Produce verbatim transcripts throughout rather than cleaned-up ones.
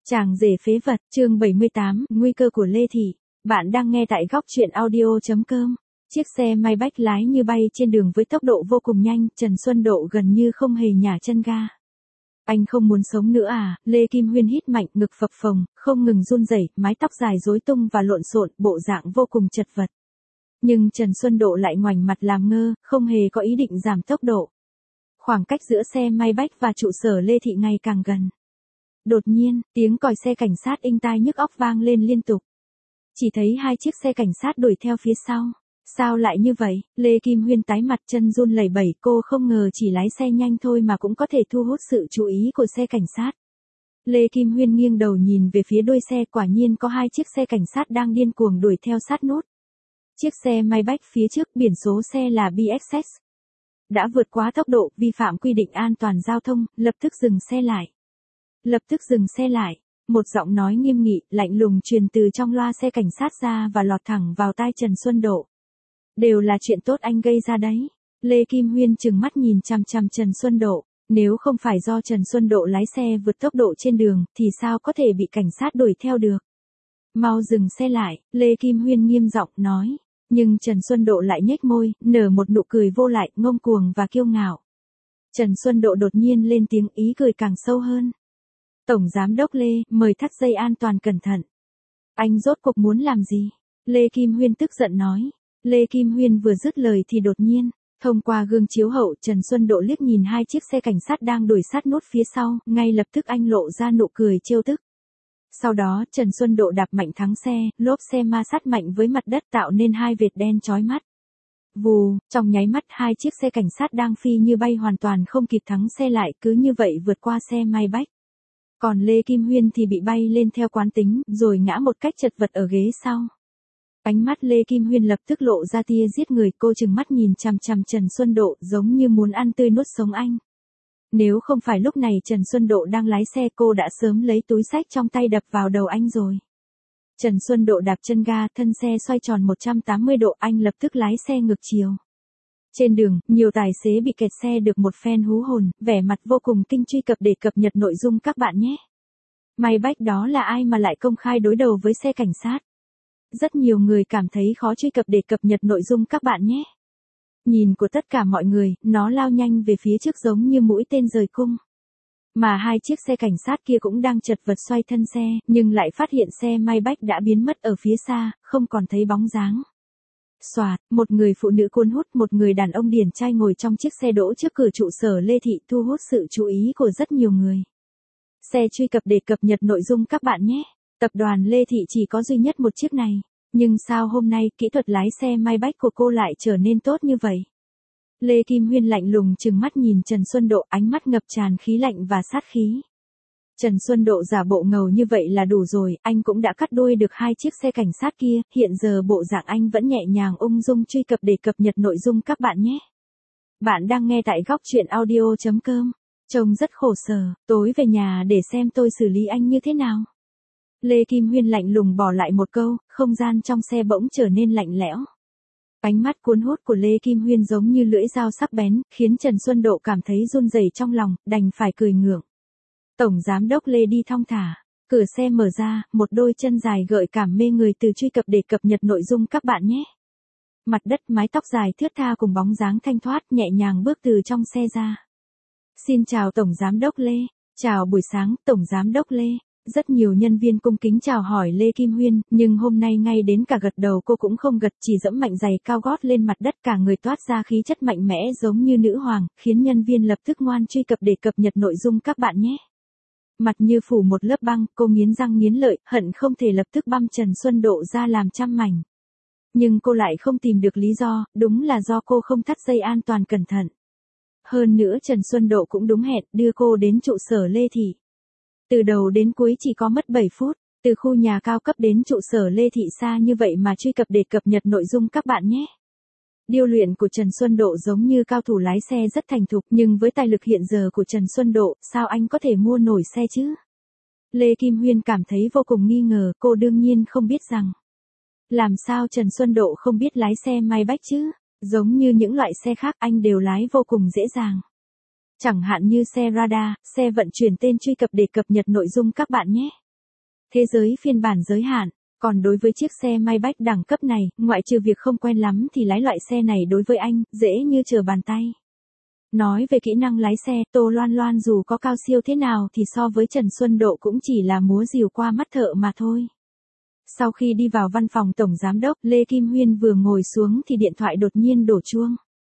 Chàng rể phế vật, chương bảy mươi tám, nguy cơ của Lê Thị. Bạn đang nghe tại góc truyện audio chấm com. Chiếc xe Maybach lái như bay trên đường với tốc độ vô cùng nhanh, Trần Xuân Độ gần như không hề nhả chân ga. Anh không muốn sống nữa à? Lê Kim Huyên hít mạnh, ngực phập phồng, không ngừng run rẩy, mái tóc dài rối tung và lộn xộn, bộ dạng vô cùng chật vật. Nhưng Trần Xuân Độ lại ngoảnh mặt làm ngơ, không hề có ý định giảm tốc độ. Khoảng cách giữa xe Maybach và trụ sở Lê Thị ngày càng gần. Đột nhiên, tiếng còi xe cảnh sát inh tai nhức óc vang lên liên tục. Chỉ thấy hai chiếc xe cảnh sát đuổi theo phía sau. Sao lại như vậy? Lê Kim Huyên tái mặt, chân run lẩy bẩy, cô không ngờ chỉ lái xe nhanh thôi mà cũng có thể thu hút sự chú ý của xe cảnh sát. Lê Kim Huyên nghiêng đầu nhìn về phía đuôi xe, quả nhiên có hai chiếc xe cảnh sát đang điên cuồng đuổi theo sát nút. Chiếc xe Maybach phía trước, biển số xe là B X S. Đã vượt quá tốc độ, vi phạm quy định an toàn giao thông, lập tức dừng xe lại. Lập tức dừng xe lại. Một giọng nói nghiêm nghị, lạnh lùng truyền từ trong loa xe cảnh sát ra và lọt thẳng vào tai Trần Xuân Độ. Đều là chuyện tốt anh gây ra đấy. Lê Kim Huyên trừng mắt nhìn chằm chằm Trần Xuân Độ. Nếu không phải do Trần Xuân Độ lái xe vượt tốc độ trên đường, thì sao có thể bị cảnh sát đuổi theo được? Mau dừng xe lại, Lê Kim Huyên nghiêm giọng nói. Nhưng Trần Xuân Độ lại nhếch môi, nở một nụ cười vô lại, ngông cuồng và kiêu ngạo. Trần Xuân Độ đột nhiên lên tiếng, ý cười càng sâu hơn. Tổng Giám đốc Lê, mời thắt dây an toàn cẩn thận. Anh rốt cuộc muốn làm gì? Lê Kim Huyên tức giận nói. Lê Kim Huyên vừa dứt lời thì đột nhiên, thông qua gương chiếu hậu, Trần Xuân Độ liếc nhìn hai chiếc xe cảnh sát đang đuổi sát nút phía sau, ngay lập tức anh lộ ra nụ cười trêu tức. Sau đó, Trần Xuân Độ đạp mạnh thắng xe, lốp xe ma sát mạnh với mặt đất tạo nên hai vệt đen chói mắt. Vù, trong nháy mắt hai chiếc xe cảnh sát đang phi như bay hoàn toàn không kịp thắng xe lại, cứ như vậy vượt qua xe Maybach. Còn Lê Kim Huyên thì bị bay lên theo quán tính, rồi ngã một cách chật vật ở ghế sau. Ánh mắt Lê Kim Huyên lập tức lộ ra tia giết người, cô trừng mắt nhìn chằm chằm Trần Xuân Độ giống như muốn ăn tươi nuốt sống anh. Nếu không phải lúc này Trần Xuân Độ đang lái xe, cô đã sớm lấy túi xách trong tay đập vào đầu anh rồi. Trần Xuân Độ đạp chân ga, thân xe xoay tròn một trăm tám mươi độ, anh lập tức lái xe ngược chiều. Trên đường, nhiều tài xế bị kẹt xe được một phen hú hồn, vẻ mặt vô cùng kinh truy cập để cập nhật nội dung các bạn nhé. Maybach đó là ai mà lại công khai đối đầu với xe cảnh sát? Rất nhiều người cảm thấy khó truy cập để cập nhật nội dung các bạn nhé. Nhìn của tất cả mọi người, nó lao nhanh về phía trước giống như mũi tên rời cung. Mà hai chiếc xe cảnh sát kia cũng đang chật vật xoay thân xe, nhưng lại phát hiện xe Maybach đã biến mất ở phía xa, không còn thấy bóng dáng. Xoạt, một người phụ nữ cuốn hút, một người đàn ông điển trai ngồi trong chiếc xe đỗ trước cửa trụ sở Lê Thị, thu hút sự chú ý của rất nhiều người. Xe truy cập để cập nhật nội dung các bạn nhé. Tập đoàn Lê Thị chỉ có duy nhất một chiếc này. Nhưng sao hôm nay kỹ thuật lái xe Maybach của cô lại trở nên tốt như vậy? Lê Kim Huyên lạnh lùng trừng mắt nhìn Trần Xuân Độ, ánh mắt ngập tràn khí lạnh và sát khí. Trần Xuân Độ giả bộ ngầu như vậy là đủ rồi, anh cũng đã cắt đuôi được hai chiếc xe cảnh sát kia, hiện giờ bộ dạng anh vẫn nhẹ nhàng ung dung truy cập để cập nhật nội dung các bạn nhé. Bạn đang nghe tại góc truyện audio chấm com. Trông rất khổ sở, tối về nhà để xem tôi xử lý anh như thế nào. Lê Kim Huyên lạnh lùng bỏ lại một câu, không gian trong xe bỗng trở nên lạnh lẽo. Ánh mắt cuốn hút của Lê Kim Huyên giống như lưỡi dao sắc bén, khiến Trần Xuân Độ cảm thấy run rẩy trong lòng, đành phải cười ngượng. Tổng Giám đốc Lê đi thong thả, cửa xe mở ra, một đôi chân dài gợi cảm mê người từ truy cập để cập nhật nội dung các bạn nhé. Mặt đất, mái tóc dài thướt tha cùng bóng dáng thanh thoát nhẹ nhàng bước từ trong xe ra. Xin chào Tổng Giám đốc Lê, chào buổi sáng Tổng Giám đốc Lê. Rất nhiều nhân viên cung kính chào hỏi Lê Kim Huyên, nhưng hôm nay ngay đến cả gật đầu cô cũng không gật, chỉ dẫm mạnh giày cao gót lên mặt đất, cả người toát ra khí chất mạnh mẽ giống như nữ hoàng, khiến nhân viên lập tức ngoan truy cập để cập nhật nội dung các bạn nhé. Mặt như phủ một lớp băng, cô nghiến răng nghiến lợi, hận không thể lập tức băm Trần Xuân Độ ra làm trăm mảnh. Nhưng cô lại không tìm được lý do, đúng là do cô không thắt dây an toàn cẩn thận. Hơn nữa Trần Xuân Độ cũng đúng hẹn, đưa cô đến trụ sở Lê Thị. Từ đầu đến cuối chỉ có mất bảy phút, từ khu nhà cao cấp đến trụ sở Lê Thị xa như vậy mà truy cập để cập nhật nội dung các bạn nhé. Điêu luyện của Trần Xuân Độ giống như cao thủ lái xe rất thành thục, nhưng với tài lực hiện giờ của Trần Xuân Độ, sao anh có thể mua nổi xe chứ? Lê Kim Huyên cảm thấy vô cùng nghi ngờ, cô đương nhiên không biết rằng. Làm sao Trần Xuân Độ không biết lái xe Maybach chứ? Giống như những loại xe khác anh đều lái vô cùng dễ dàng. Chẳng hạn như xe radar, xe vận chuyển tên truy cập để cập nhật nội dung các bạn nhé. Thế giới phiên bản giới hạn. Còn đối với chiếc xe Maybach đẳng cấp này, ngoại trừ việc không quen lắm thì lái loại xe này đối với anh, dễ như trở bàn tay. Nói về kỹ năng lái xe, Tô Loan Loan dù có cao siêu thế nào thì so với Trần Xuân Độ cũng chỉ là múa rìu qua mắt thợ mà thôi. Sau khi đi vào văn phòng Tổng Giám đốc, Lê Kim Huyên vừa ngồi xuống thì điện thoại đột nhiên đổ chuông.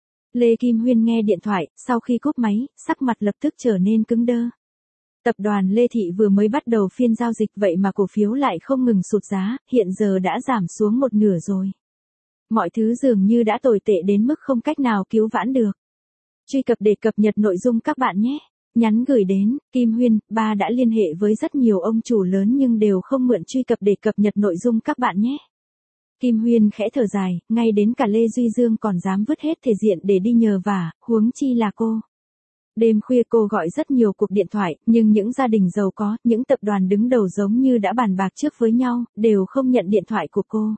Lê Kim Huyên nghe điện thoại, sau khi cúp máy, sắc mặt lập tức trở nên cứng đơ. Tập đoàn Lê Thị vừa mới bắt đầu phiên giao dịch vậy mà cổ phiếu lại không ngừng sụt giá, hiện giờ đã giảm xuống một nửa rồi. Mọi thứ dường như đã tồi tệ đến mức không cách nào cứu vãn được. Truy cập để cập nhật nội dung các bạn nhé. Nhắn gửi đến, Kim Huyên, ba đã liên hệ với rất nhiều ông chủ lớn nhưng đều không mượn truy cập để cập nhật nội dung các bạn nhé. Kim Huyên khẽ thở dài, ngay đến cả Lê Duy Dương còn dám vứt hết thể diện để đi nhờ vả, huống chi là cô. Đêm khuya cô gọi rất nhiều cuộc điện thoại, nhưng những gia đình giàu có, những tập đoàn đứng đầu giống như đã bàn bạc trước với nhau, đều không nhận điện thoại của cô.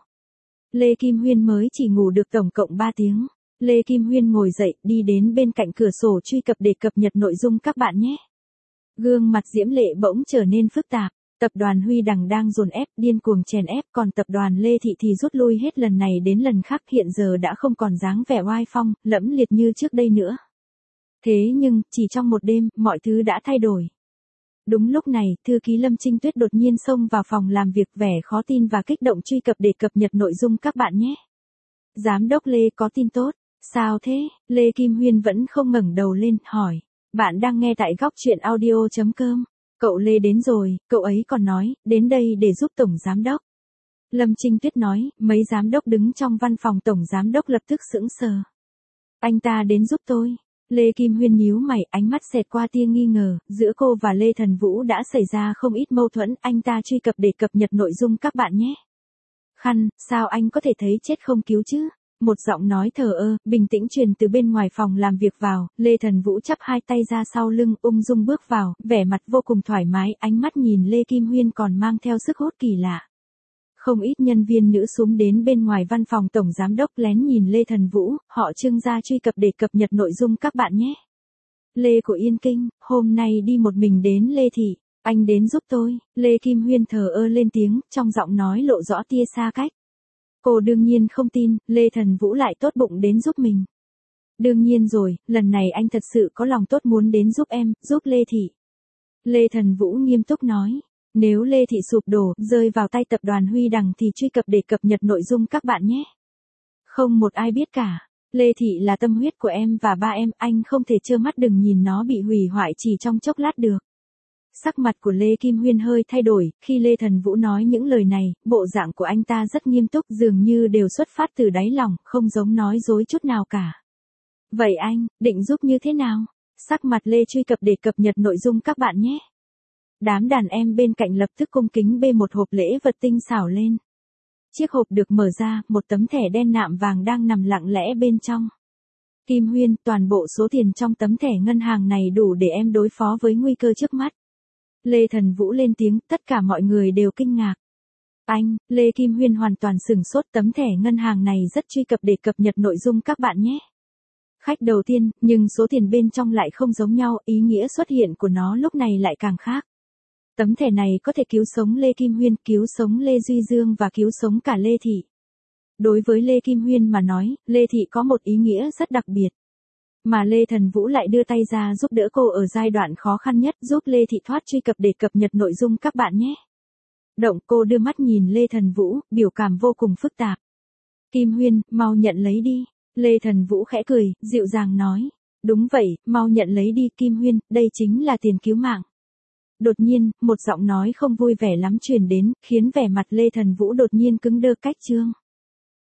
Lê Kim Huyên mới chỉ ngủ được tổng cộng ba tiếng. Lê Kim Huyên ngồi dậy, đi đến bên cạnh cửa sổ truy cập để cập nhật nội dung các bạn nhé. Gương mặt Diễm Lệ bỗng trở nên phức tạp. Tập đoàn Huy Đằng đang dồn ép, điên cuồng chèn ép, còn tập đoàn Lê Thị thì rút lui hết lần này đến lần khác, hiện giờ đã không còn dáng vẻ oai phong, lẫm liệt như trước đây nữa. Thế nhưng, chỉ trong một đêm, mọi thứ đã thay đổi. Đúng lúc này, thư ký Lâm Trinh Tuyết đột nhiên xông vào phòng làm việc, vẻ khó tin và kích động truy cập để cập nhật nội dung các bạn nhé. Giám đốc Lê có tin tốt. Sao thế? Lê Kim Huyên vẫn không ngẩng đầu lên, hỏi. Bạn đang nghe tại góc truyện audio chấm com. Cậu Lê đến rồi, cậu ấy còn nói, đến đây để giúp Tổng Giám đốc. Lâm Trinh Tuyết nói, mấy giám đốc đứng trong văn phòng Tổng Giám đốc lập tức sững sờ. Anh ta đến giúp tôi. Lê Kim Huyên nhíu mày, ánh mắt xẹt qua tia nghi ngờ, giữa cô và Lê Thần Vũ đã xảy ra không ít mâu thuẫn, anh ta truy cập để cập nhật nội dung các bạn nhé. Khăn, sao anh có thể thấy chết không cứu chứ? Một giọng nói thờ ơ, bình tĩnh truyền từ bên ngoài phòng làm việc vào, Lê Thần Vũ chắp hai tay ra sau lưng, ung dung bước vào, vẻ mặt vô cùng thoải mái, ánh mắt nhìn Lê Kim Huyên còn mang theo sức hút kỳ lạ. Không ít nhân viên nữ xuống đến bên ngoài văn phòng Tổng Giám đốc lén nhìn Lê Thần Vũ, họ trưng ra truy cập để cập nhật nội dung các bạn nhé. Lê của Yên Kinh, hôm nay đi một mình đến Lê Thị, anh đến giúp tôi, Lê Kim Huyên thờ ơ lên tiếng, trong giọng nói lộ rõ tia xa cách. Cô đương nhiên không tin, Lê Thần Vũ lại tốt bụng đến giúp mình. Đương nhiên rồi, lần này anh thật sự có lòng tốt muốn đến giúp em, giúp Lê Thị. Lê Thần Vũ nghiêm túc nói, nếu Lê Thị sụp đổ, rơi vào tay tập đoàn Huy Đằng thì truy cập để cập nhật nội dung các bạn nhé. Không một ai biết cả, Lê Thị là tâm huyết của em và ba em, anh không thể trơ mắt đừng nhìn nó bị hủy hoại chỉ trong chốc lát được. Sắc mặt của Lê Kim Huyên hơi thay đổi, khi Lê Thần Vũ nói những lời này, bộ dạng của anh ta rất nghiêm túc, dường như đều xuất phát từ đáy lòng, không giống nói dối chút nào cả. Vậy anh, định giúp như thế nào? Sắc mặt Lê truy cập để cập nhật nội dung các bạn nhé. Đám đàn em bên cạnh lập tức cung kính bê một hộp lễ vật tinh xảo lên. Chiếc hộp được mở ra, một tấm thẻ đen nạm vàng đang nằm lặng lẽ bên trong. Kim Huyên, toàn bộ số tiền trong tấm thẻ ngân hàng này đủ để em đối phó với nguy cơ trước mắt. Lê Thần Vũ lên tiếng, tất cả mọi người đều kinh ngạc. Anh, Lê Kim Huyên hoàn toàn sửng sốt, tấm thẻ ngân hàng này rất truy cập để cập nhật nội dung các bạn nhé. Khách đầu tiên, nhưng số tiền bên trong lại không giống nhau, ý nghĩa xuất hiện của nó lúc này lại càng khác. Tấm thẻ này có thể cứu sống Lê Kim Huyên, cứu sống Lê Duy Dương và cứu sống cả Lê Thị. Đối với Lê Kim Huyên mà nói, Lê Thị có một ý nghĩa rất đặc biệt. Mà Lê Thần Vũ lại đưa tay ra giúp đỡ cô ở giai đoạn khó khăn nhất, giúp Lê Thị thoát truy cập để cập nhật nội dung các bạn nhé. Động, cô đưa mắt nhìn Lê Thần Vũ, biểu cảm vô cùng phức tạp. Kim Huyên, mau nhận lấy đi. Lê Thần Vũ khẽ cười, dịu dàng nói. Đúng vậy, mau nhận lấy đi Kim Huyên, đây chính là tiền cứu mạng. Đột nhiên, một giọng nói không vui vẻ lắm truyền đến, khiến vẻ mặt Lê Thần Vũ đột nhiên cứng đơ cách chương.